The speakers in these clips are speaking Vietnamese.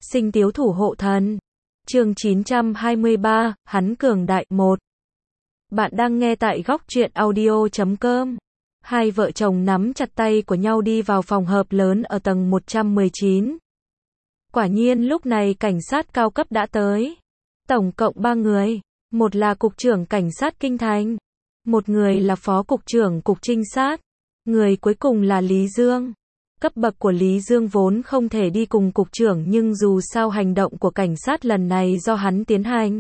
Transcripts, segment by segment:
Sinh tiếu thủ hộ thần. Chương 923, hắn cường đại 1. Bạn đang nghe tại góc truyện audio.com. Hai vợ chồng nắm chặt tay của nhau đi vào phòng họp lớn ở tầng 119. Quả nhiên lúc này cảnh sát cao cấp đã tới. Tổng cộng 3 người. Một là cục trưởng cảnh sát Kinh Thành. Một người là phó cục trưởng cục trinh sát. Người cuối cùng là Lý Dương. Cấp bậc của Lý Dương vốn không thể đi cùng cục trưởng nhưng dù sao hành động của cảnh sát lần này do hắn tiến hành.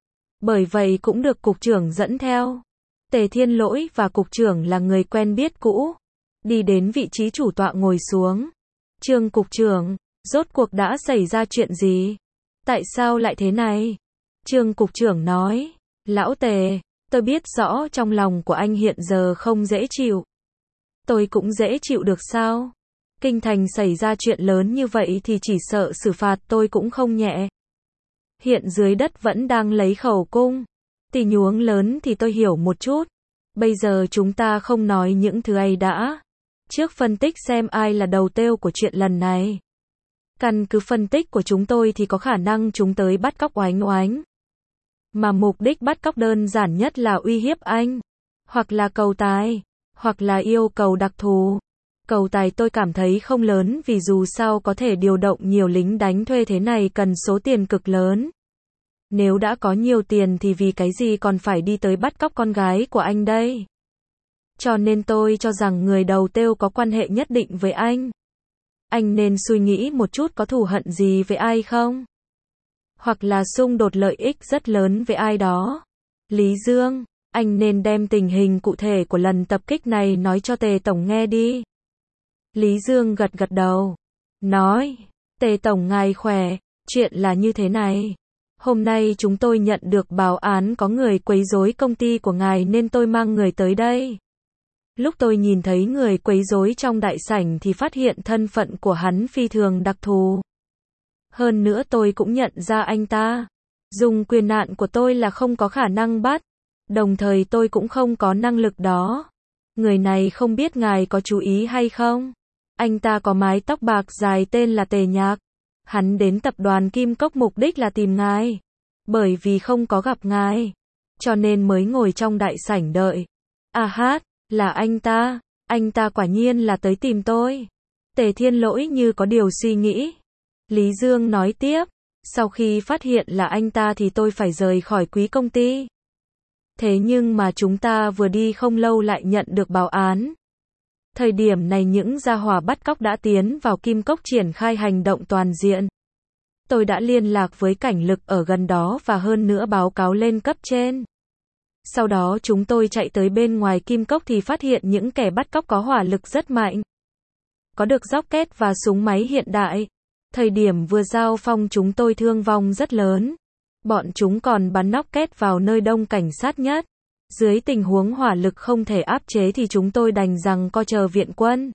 Bởi vậy cũng được cục trưởng dẫn theo. Tề Thiên Lỗi và cục trưởng là người quen biết cũ. Đi đến vị trí chủ tọa ngồi xuống. Trương cục trưởng, rốt cuộc đã xảy ra chuyện gì? Tại sao lại thế này? Trương cục trưởng nói, lão Tề, tôi biết rõ trong lòng của anh hiện giờ không dễ chịu. Tôi cũng dễ chịu được sao? Kinh Thành xảy ra chuyện lớn như vậy thì chỉ sợ xử phạt tôi cũng không nhẹ. Hiện dưới đất vẫn đang lấy khẩu cung. Tình huống lớn thì tôi hiểu một chút. Bây giờ chúng ta không nói những thứ ấy đã. Trước phân tích xem ai là đầu têu của chuyện lần này. Căn cứ phân tích của chúng tôi thì có khả năng chúng tới bắt cóc Oánh Oánh. Mà mục đích bắt cóc đơn giản nhất là uy hiếp anh. Hoặc là cầu tài. Hoặc là yêu cầu đặc thù. Cầu tài tôi cảm thấy không lớn vì dù sao có thể điều động nhiều lính đánh thuê thế này cần số tiền cực lớn. Nếu đã có nhiều tiền thì vì cái gì còn phải đi tới bắt cóc con gái của anh đây? Cho nên tôi cho rằng người đầu têu có quan hệ nhất định với anh. Anh nên suy nghĩ một chút có thù hận gì với ai không? Hoặc là xung đột lợi ích rất lớn với ai đó. Lý Dương, anh nên đem tình hình cụ thể của lần tập kích này nói cho Tề Tổng nghe đi. Lý Dương gật gật đầu. Nói, Tề Tổng ngài khỏe, chuyện là như thế này. Hôm nay chúng tôi nhận được báo án có người quấy rối công ty của ngài nên tôi mang người tới đây. Lúc tôi nhìn thấy người quấy rối trong đại sảnh thì phát hiện thân phận của hắn phi thường đặc thù. Hơn nữa tôi cũng nhận ra anh ta. Dùng quyền hạn của tôi là không có khả năng bắt. Đồng thời tôi cũng không có năng lực đó. Người này không biết ngài có chú ý hay không? Anh ta có mái tóc bạc dài tên là Tề Nhạc. Hắn đến tập đoàn Kim Cốc mục đích là tìm ngài. Bởi vì không có gặp ngài. Cho nên mới ngồi trong đại sảnh đợi. À hát, là anh ta quả nhiên là tới tìm tôi. Tề Thiên Lỗi như có điều suy nghĩ. Lý Dương nói tiếp. Sau khi phát hiện là anh ta thì tôi phải rời khỏi quý công ty. Thế nhưng mà chúng ta vừa đi không lâu lại nhận được báo án. Thời điểm này những gia hỏa bắt cóc đã tiến vào Kim Cốc triển khai hành động toàn diện. Tôi đã liên lạc với cảnh lực ở gần đó và hơn nữa báo cáo lên cấp trên. Sau đó chúng tôi chạy tới bên ngoài Kim Cốc thì phát hiện những kẻ bắt cóc có hỏa lực rất mạnh. Có được rocket và súng máy hiện đại. Thời điểm vừa giao phong chúng tôi thương vong rất lớn. Bọn chúng còn bắn rocket vào nơi đông cảnh sát nhất. Dưới tình huống hỏa lực không thể áp chế thì chúng tôi đành rằng co chờ viện quân.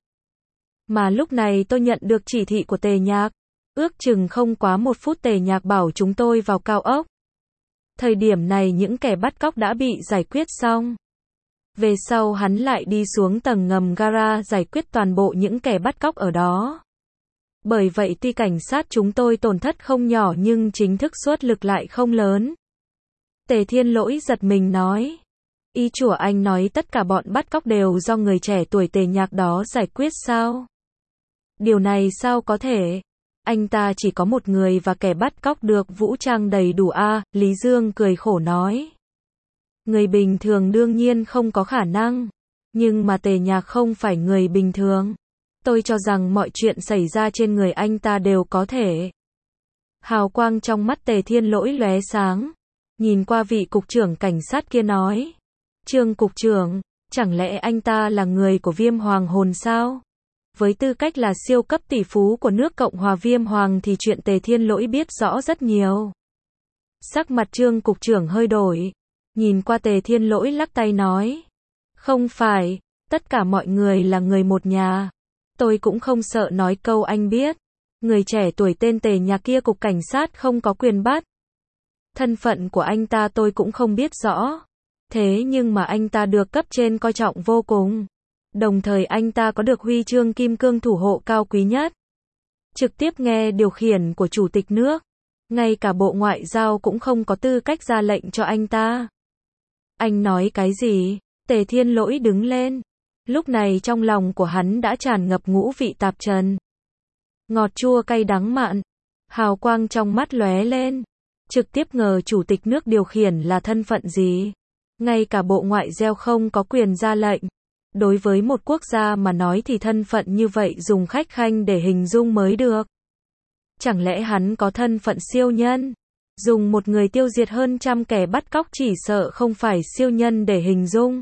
Mà lúc này tôi nhận được chỉ thị của Tề Nhạc. Ước chừng không quá 1 phút Tề Nhạc bảo chúng tôi vào cao ốc. Thời điểm này những kẻ bắt cóc đã bị giải quyết xong. Về sau hắn lại đi xuống tầng ngầm gara giải quyết toàn bộ những kẻ bắt cóc ở đó. Bởi vậy tuy cảnh sát chúng tôi tổn thất không nhỏ nhưng chính thức xuất lực lại không lớn. Tề Thiên Lỗi giật mình nói. Ý của anh nói tất cả bọn bắt cóc đều do người trẻ tuổi Tề Nhạc đó giải quyết sao? Điều này sao có thể? Anh ta chỉ có một người và kẻ bắt cóc được vũ trang đầy đủ à? Lý Dương cười khổ nói. Người bình thường đương nhiên không có khả năng. Nhưng mà Tề Nhạc không phải người bình thường. Tôi cho rằng mọi chuyện xảy ra trên người anh ta đều có thể. Hào quang trong mắt Tề Thiên Lỗi lóe sáng. Nhìn qua vị cục trưởng cảnh sát kia nói. Trương cục trưởng, chẳng lẽ anh ta là người của Viêm Hoàng hồn sao? Với tư cách là siêu cấp tỷ phú của nước Cộng hòa Viêm Hoàng thì chuyện Tề Thiên Lỗi biết rõ rất nhiều. Sắc mặt Trương cục trưởng hơi đổi. Nhìn qua Tề Thiên Lỗi lắc tay nói. Không phải, tất cả mọi người là người một nhà. Tôi cũng không sợ nói câu anh biết. Người trẻ tuổi tên Tề Nhạc kia cục cảnh sát không có quyền bắt. Thân phận của anh ta tôi cũng không biết rõ. Thế nhưng mà anh ta được cấp trên coi trọng vô cùng. Đồng thời anh ta có được huy chương kim cương thủ hộ cao quý nhất. trực tiếp nghe điều khiển của chủ tịch nước. Ngay cả Bộ Ngoại giao cũng không có tư cách ra lệnh cho anh ta. Anh nói cái gì? Tề Thiên Lỗi đứng lên. Lúc này trong lòng của hắn đã tràn ngập ngũ vị tạp trần. Ngọt chua cay đắng mặn. Hào quang trong mắt lóe lên. Trực tiếp ngờ chủ tịch nước điều khiển là thân phận gì? Ngay cả Bộ Ngoại giao không có quyền ra lệnh. Đối với một quốc gia mà nói thì thân phận như vậy dùng khách khanh để hình dung mới được. Chẳng lẽ hắn có thân phận siêu nhân? Dùng một người tiêu diệt hơn trăm kẻ bắt cóc chỉ sợ không phải siêu nhân để hình dung.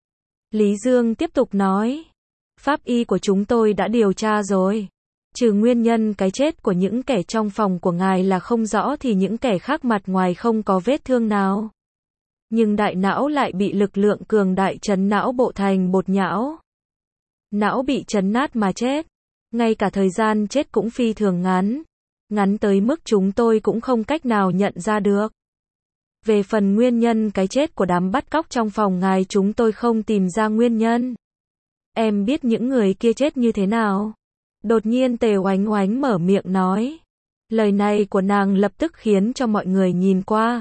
Lý Dương tiếp tục nói. Pháp y của chúng tôi đã điều tra rồi. Trừ nguyên nhân cái chết của những kẻ trong phòng của ngài là không rõ thì những kẻ khác mặt ngoài không có vết thương nào. Nhưng đại não lại bị lực lượng cường đại chấn não bộ thành bột nhão. Não bị chấn nát mà chết. Ngay cả thời gian chết cũng phi thường ngắn. Ngắn tới mức chúng tôi cũng không cách nào nhận ra được. Về phần nguyên nhân cái chết của đám bắt cóc trong phòng ngài chúng tôi không tìm ra nguyên nhân. Em biết những người kia chết như thế nào? Đột nhiên Tề Oánh Oánh mở miệng nói. Lời này của nàng lập tức khiến cho mọi người nhìn qua.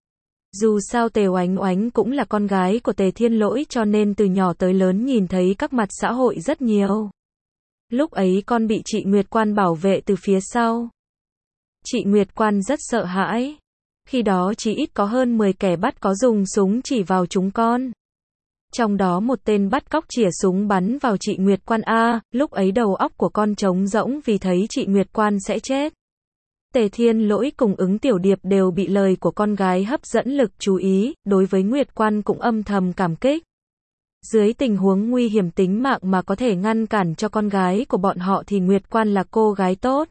Dù sao Tề Oánh Oánh cũng là con gái của Tề Thiên Lỗi cho nên từ nhỏ tới lớn nhìn thấy các mặt xã hội rất nhiều. Lúc ấy con bị chị Nguyệt Quan bảo vệ từ phía sau. Chị Nguyệt Quan rất sợ hãi. Khi đó chỉ ít có hơn 10 kẻ bắt có dùng súng chỉ vào chúng con. Trong đó một tên bắt cóc chĩa súng bắn vào chị Nguyệt Quan A, lúc ấy đầu óc của con trống rỗng vì thấy chị Nguyệt Quan sẽ chết. Tề Thiên Lỗi cùng Ứng Tiểu Điệp đều bị lời của con gái hấp dẫn lực chú ý, đối với Nguyệt Quan cũng âm thầm cảm kích. Dưới tình huống nguy hiểm tính mạng mà có thể ngăn cản cho con gái của bọn họ thì Nguyệt Quan là cô gái tốt.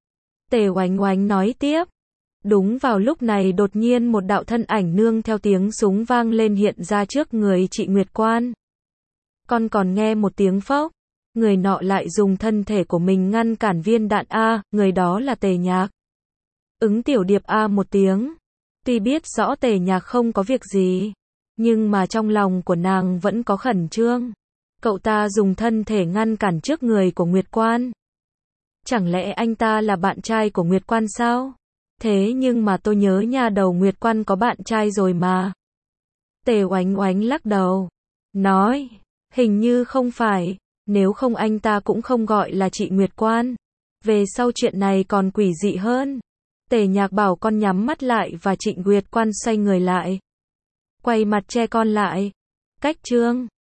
Tề Oánh Oánh nói tiếp. Đúng vào lúc này đột nhiên một đạo thân ảnh nương theo tiếng súng vang lên hiện ra trước người chị Nguyệt Quan. Con còn nghe một tiếng phốc. Người nọ lại dùng thân thể của mình ngăn cản viên đạn A, người đó là Tề Nhạc. Ứng Tiểu Điệp A một tiếng. Tuy biết rõ Tề Nhạc không có việc gì, nhưng mà trong lòng của nàng vẫn có khẩn trương. Cậu ta dùng thân thể ngăn cản trước người của Nguyệt Quan. Chẳng lẽ anh ta là bạn trai của Nguyệt Quan sao? Thế nhưng mà tôi nhớ nha đầu Nguyệt Quan có bạn trai rồi mà. Tề Oánh Oánh lắc đầu. Nói, hình như không phải, nếu không anh ta cũng không gọi là chị Nguyệt Quan. Về sau chuyện này còn quỷ dị hơn. Tề Nhạc bảo con nhắm mắt lại và Trịnh Nguyệt Quan xoay người lại. Quay mặt che con lại. Cách chương